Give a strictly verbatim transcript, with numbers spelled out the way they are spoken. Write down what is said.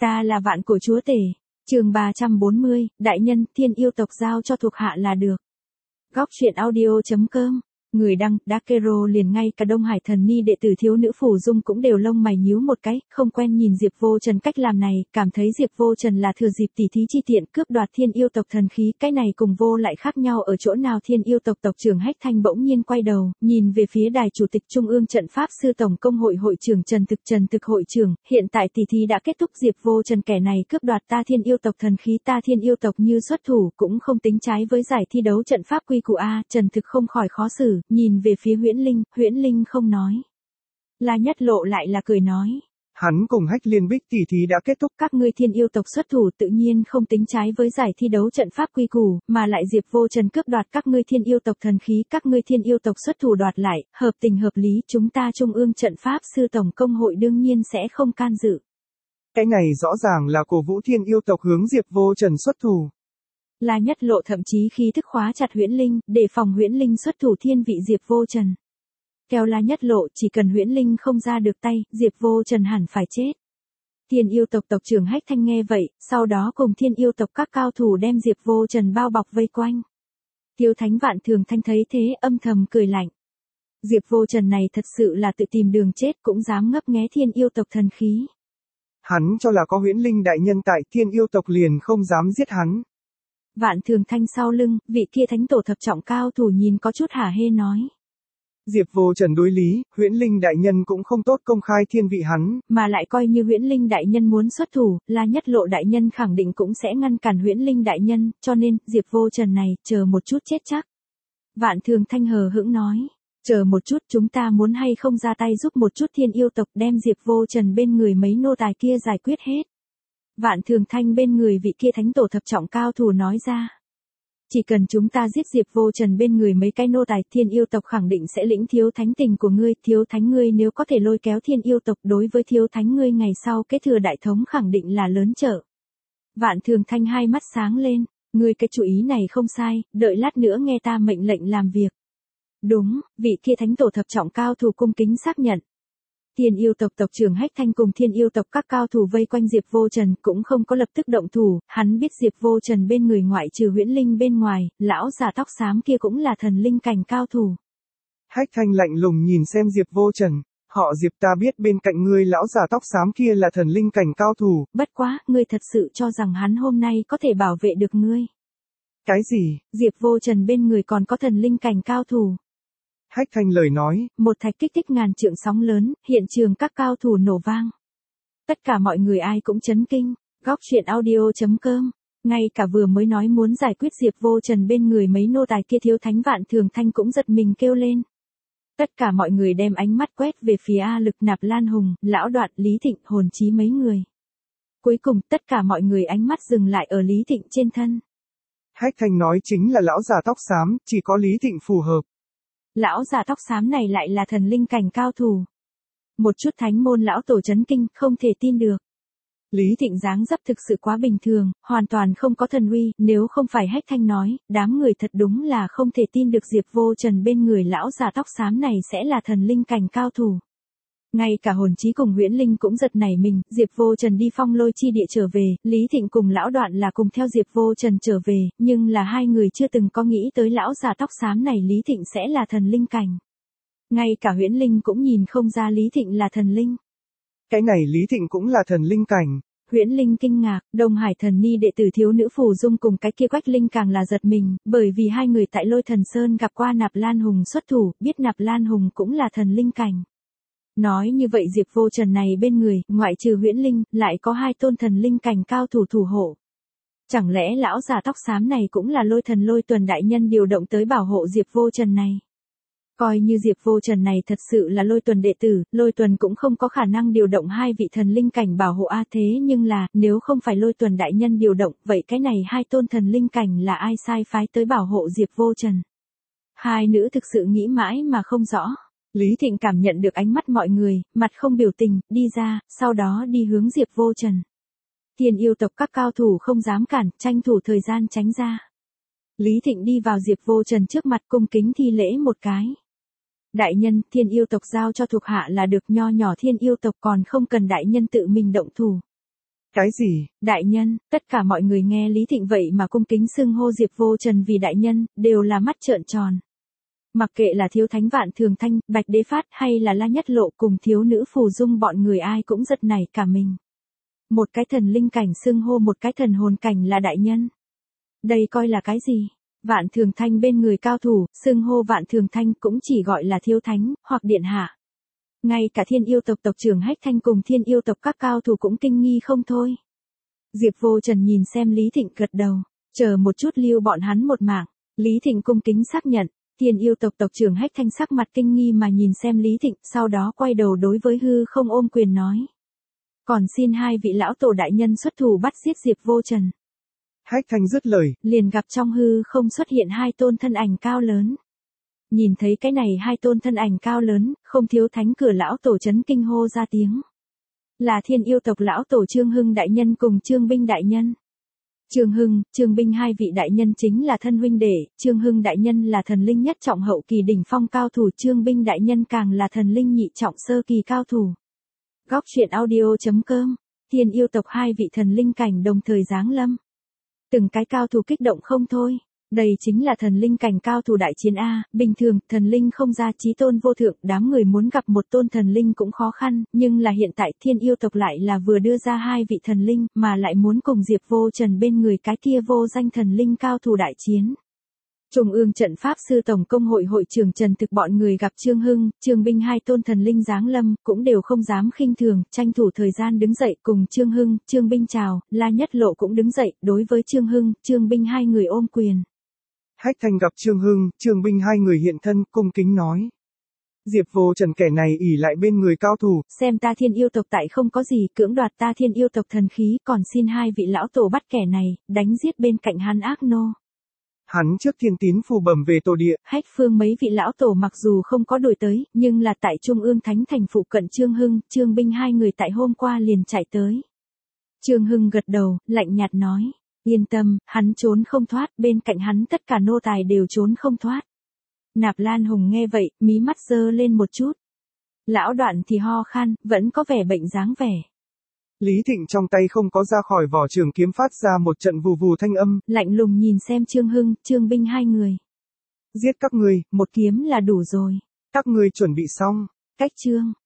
Ta là vạn cổ chúa tể. Chương ba trăm bốn mươi, đại nhân, thiên yêu tộc giao cho thuộc hạ là được. Góc truyện audio chấm com. Người đăng, Dakero liền ngay cả Đông Hải thần ni đệ tử thiếu nữ Phủ Dung cũng đều lông mày nhíu một cái, không quen nhìn Diệp Vô Trần cách làm này, cảm thấy Diệp Vô Trần là thừa dịp tỉ thí chi tiện cướp đoạt thiên yêu tộc thần khí, cái này cùng vô lại khác nhau ở chỗ nào. Thiên yêu tộc tộc trưởng Hách Thanh bỗng nhiên quay đầu, nhìn về phía đài chủ tịch Trung ương trận pháp sư tổng công hội hội trưởng Trần Thực. Trần Thực hội trưởng, hiện tại tỉ thí đã kết thúc, Diệp Vô Trần kẻ này cướp đoạt ta thiên yêu tộc thần khí, ta thiên yêu tộc như xuất thủ cũng không tính trái với giải thi đấu trận pháp quy củ a. Trần Thực không khỏi khó xử, nhìn về phía Huyễn Linh, Huyễn Linh không nói. La Nhất Lộ lại là cười nói. Hắn cùng Hách Liên Bích tỷ thí đã kết thúc. Các ngươi thiên yêu tộc xuất thủ tự nhiên không tính trái với giải thi đấu trận pháp quy củ, mà lại Diệp Vô Trần cướp đoạt các ngươi thiên yêu tộc thần khí, các ngươi thiên yêu tộc xuất thủ đoạt lại, hợp tình hợp lý, chúng ta Trung ương trận pháp sư tổng công hội đương nhiên sẽ không can dự. Cái này rõ ràng là cổ vũ thiên yêu tộc hướng Diệp Vô Trần xuất thủ. La Nhất Lộ thậm chí khí thức khóa chặt Huyễn Linh, để phòng Huyễn Linh xuất thủ thiên vị Diệp Vô Trần. Theo La Nhất Lộ, chỉ cần Huyễn Linh không ra được tay, Diệp Vô Trần hẳn phải chết. Thiên yêu tộc tộc trưởng Hách Thanh nghe vậy, sau đó cùng thiên yêu tộc các cao thủ đem Diệp Vô Trần bao bọc vây quanh. Tiêu Thánh Vạn Thường Thanh thấy thế âm thầm cười lạnh. Diệp Vô Trần này thật sự là tự tìm đường chết, cũng dám ngấp nghé thiên yêu tộc thần khí. Hắn cho là có Huyễn Linh đại nhân tại, thiên yêu tộc liền không dám giết hắn. Vạn Thường Thanh sau lưng, vị kia thánh tổ thập trọng cao thủ nhìn có chút hả hê nói. Diệp Vô Trần đối lý, Huyễn Linh đại nhân cũng không tốt công khai thiên vị hắn. Mà lại coi như Huyễn Linh đại nhân muốn xuất thủ, La Nhất Lộ đại nhân khẳng định cũng sẽ ngăn cản Huyễn Linh đại nhân, cho nên, Diệp Vô Trần này, chờ một chút chết chắc. Vạn Thường Thanh hờ hững nói. Chờ một chút, chúng ta muốn hay không ra tay giúp một chút thiên yêu tộc đem Diệp Vô Trần bên người mấy nô tài kia giải quyết hết. Vạn Thường Thanh bên người vị kia thánh tổ thập trọng cao thủ nói ra. Chỉ cần chúng ta giết Diệp Vô Trần bên người mấy cái nô tài, thiên yêu tộc khẳng định sẽ lĩnh thiếu thánh tình của ngươi, thiếu thánh ngươi nếu có thể lôi kéo thiên yêu tộc đối với thiếu thánh ngươi ngày sau kế thừa đại thống khẳng định là lớn trợ. Vạn Thường Thanh hai mắt sáng lên, ngươi cái chủ ý này không sai, đợi lát nữa nghe ta mệnh lệnh làm việc. Đúng, vị kia thánh tổ thập trọng cao thủ cung kính xác nhận. Thiên yêu tộc tộc trưởng Hách Thanh cùng thiên yêu tộc các cao thủ vây quanh Diệp Vô Trần cũng không có lập tức động thủ, hắn biết Diệp Vô Trần bên người ngoại trừ Huyễn Linh bên ngoài, lão già tóc xám kia cũng là thần linh cảnh cao thủ. Hách Thanh lạnh lùng nhìn xem Diệp Vô Trần, họ Diệp ta biết bên cạnh ngươi lão già tóc xám kia là thần linh cảnh cao thủ. Bất quá, ngươi thật sự cho rằng hắn hôm nay có thể bảo vệ được ngươi. Cái gì? Diệp Vô Trần bên người còn có thần linh cảnh cao thủ. Hách Thanh lời nói, một thạch kích thích ngàn trượng sóng lớn, hiện trường các cao thủ nổ vang. Tất cả mọi người ai cũng chấn kinh, góc truyện audio chấm com. Ngay cả vừa mới nói muốn giải quyết Diệp Vô Trần bên người mấy nô tài kia thiếu thánh Vạn Thường Thanh cũng giật mình kêu lên. Tất cả mọi người đem ánh mắt quét về phía A Lực, Nạp Lan Hùng, Lão Đoạn, Lý Thịnh, Hồn Chí mấy người. Cuối cùng tất cả mọi người ánh mắt dừng lại ở Lý Thịnh trên thân. Hách Thanh nói chính là lão già tóc xám, chỉ có Lý Thịnh phù hợp. Lão già tóc xám này lại là thần linh cảnh cao thủ. Một chút thánh môn lão tổ chấn kinh, không thể tin được. Lý Thịnh dáng dấp thực sự quá bình thường, hoàn toàn không có thần uy, nếu không phải Hách Thanh nói, đám người thật đúng là không thể tin được Diệp Vô Trần bên người lão già tóc xám này sẽ là thần linh cảnh cao thủ. Ngay cả Hồn Chí cùng Huyễn Linh cũng giật nảy mình, Diệp Vô Trần đi Phong Lôi chi địa trở về, Lý Thịnh cùng Lão Đoạn là cùng theo Diệp Vô Trần trở về, nhưng là hai người chưa từng có nghĩ tới lão già tóc xám này Lý Thịnh sẽ là thần linh cảnh. Ngay cả Huyễn Linh cũng nhìn không ra Lý Thịnh là thần linh. Cái này Lý Thịnh cũng là thần linh cảnh. Huyễn Linh kinh ngạc, Đông Hải thần ni đệ tử thiếu nữ Phù Dung cùng cái kia Quách Linh càng là giật mình, bởi vì hai người tại Lôi Thần Sơn gặp qua Nạp Lan Hùng xuất thủ, biết Nạp Lan Hùng cũng là thần linh cảnh. Nói như vậy Diệp Vô Trần này bên người, ngoại trừ Huyễn Linh, lại có hai tôn thần linh cảnh cao thủ thủ hộ. Chẳng lẽ lão già tóc xám này cũng là Lôi Thần Lôi Tuần đại nhân điều động tới bảo hộ Diệp Vô Trần này? Coi như Diệp Vô Trần này thật sự là Lôi Tuần đệ tử, Lôi Tuần cũng không có khả năng điều động hai vị thần linh cảnh bảo hộ a, thế nhưng là, nếu không phải Lôi Tuần đại nhân điều động, vậy cái này hai tôn thần linh cảnh là ai sai phái tới bảo hộ Diệp Vô Trần? Hai nữ thực sự nghĩ mãi mà không rõ. Lý Thịnh cảm nhận được ánh mắt mọi người, mặt không biểu tình, đi ra, sau đó đi hướng Diệp Vô Trần. Thiên yêu tộc các cao thủ không dám cản, tranh thủ thời gian tránh ra. Lý Thịnh đi vào Diệp Vô Trần trước mặt cung kính thi lễ một cái. Đại nhân, thiên yêu tộc giao cho thuộc hạ là được, nho nhỏ thiên yêu tộc còn không cần đại nhân tự mình động thủ. Cái gì? Đại nhân, tất cả mọi người nghe Lý Thịnh vậy mà cung kính xưng hô Diệp Vô Trần vì đại nhân, đều là mắt trợn tròn. Mặc kệ là thiếu thánh Vạn Thường Thanh, Bạch Đế Phát hay là La Nhất Lộ cùng thiếu nữ Phù Dung bọn người ai cũng giật nảy cả mình. Một cái thần linh cảnh xưng hô một cái thần hồn cảnh là đại nhân. Đây coi là cái gì? Vạn Thường Thanh bên người cao thủ, xưng hô Vạn Thường Thanh cũng chỉ gọi là thiếu thánh, hoặc điện hạ. Ngay cả thiên yêu tộc tộc trưởng Hách Thanh cùng thiên yêu tộc các cao thủ cũng kinh nghi không thôi. Diệp Vô Trần nhìn xem Lý Thịnh gật đầu, chờ một chút lưu bọn hắn một mạng. Lý Thịnh cung kính xác nhận, thiên yêu tộc tộc trưởng Hách Thanh sắc mặt kinh nghi mà nhìn xem Lý Thịnh, sau đó quay đầu đối với hư không ôm quyền nói. Còn xin hai vị lão tổ đại nhân xuất thủ bắt giết Diệp Vô Trần. Hách Thanh dứt lời, liền gặp trong hư không xuất hiện hai tôn thân ảnh cao lớn. Nhìn thấy cái này hai tôn thân ảnh cao lớn, không thiếu thánh cửa lão tổ chấn kinh hô ra tiếng. Là thiên yêu tộc lão tổ Trương Hưng đại nhân cùng Trương Binh đại nhân. Trương Hưng, Trương Binh hai vị đại nhân chính là thân huynh đệ, Trương Hưng đại nhân là thần linh nhất trọng hậu kỳ đỉnh phong cao thủ, Trương Binh đại nhân càng là thần linh nhị trọng sơ kỳ cao thủ. Góc truyện audio chấm com, thiên yêu tộc hai vị thần linh cảnh đồng thời giáng lâm. Từng cái cao thủ kích động không thôi. Đây chính là thần linh cảnh cao thủ đại chiến A, bình thường, thần linh không ra chí tôn vô thượng, đám người muốn gặp một tôn thần linh cũng khó khăn, nhưng là hiện tại thiên yêu tộc lại là vừa đưa ra hai vị thần linh, mà lại muốn cùng Diệp Vô Trần bên người cái kia vô danh thần linh cao thủ đại chiến. Trung ương trận pháp sư tổng công hội hội trưởng Trần Thực bọn người gặp Trương Hưng, Trương Binh hai tôn thần linh giáng lâm, cũng đều không dám khinh thường, tranh thủ thời gian đứng dậy cùng Trương Hưng, Trương Binh chào, La Nhất Lộ cũng đứng dậy, đối với Trương Hưng, Trương Binh hai người ôm quyền. Hách Thanh gặp Trương Hưng, Trương Binh hai người hiện thân, cung kính nói. Diệp Vô Trần kẻ này ỷ lại bên người cao thủ. Xem ta thiên yêu tộc tại không có gì, cưỡng đoạt ta thiên yêu tộc thần khí, còn xin hai vị lão tổ bắt kẻ này, đánh giết bên cạnh hắn ác nô. Hắn trước thiên tín phù bẩm về tổ địa. Hách phương mấy vị lão tổ mặc dù không có đuổi tới, nhưng là tại Trung ương Thánh thành phụ cận Trương Hưng, Trương Binh hai người tại hôm qua liền chạy tới. Trương Hưng gật đầu, lạnh nhạt nói. Yên tâm, hắn trốn không thoát, bên cạnh hắn tất cả nô tài đều trốn không thoát. Nạp Lan Hùng nghe vậy, mí mắt giơ lên một chút. Lão Đoạn thì ho khan, vẫn có vẻ bệnh dáng vẻ. Lý Thịnh trong tay không có ra khỏi vỏ trường kiếm phát ra một trận vù vù thanh âm. Lạnh lùng nhìn xem Trương Hưng, Trương Binh hai người. Giết các ngươi, một kiếm là đủ rồi. Các ngươi chuẩn bị xong. Cách chương.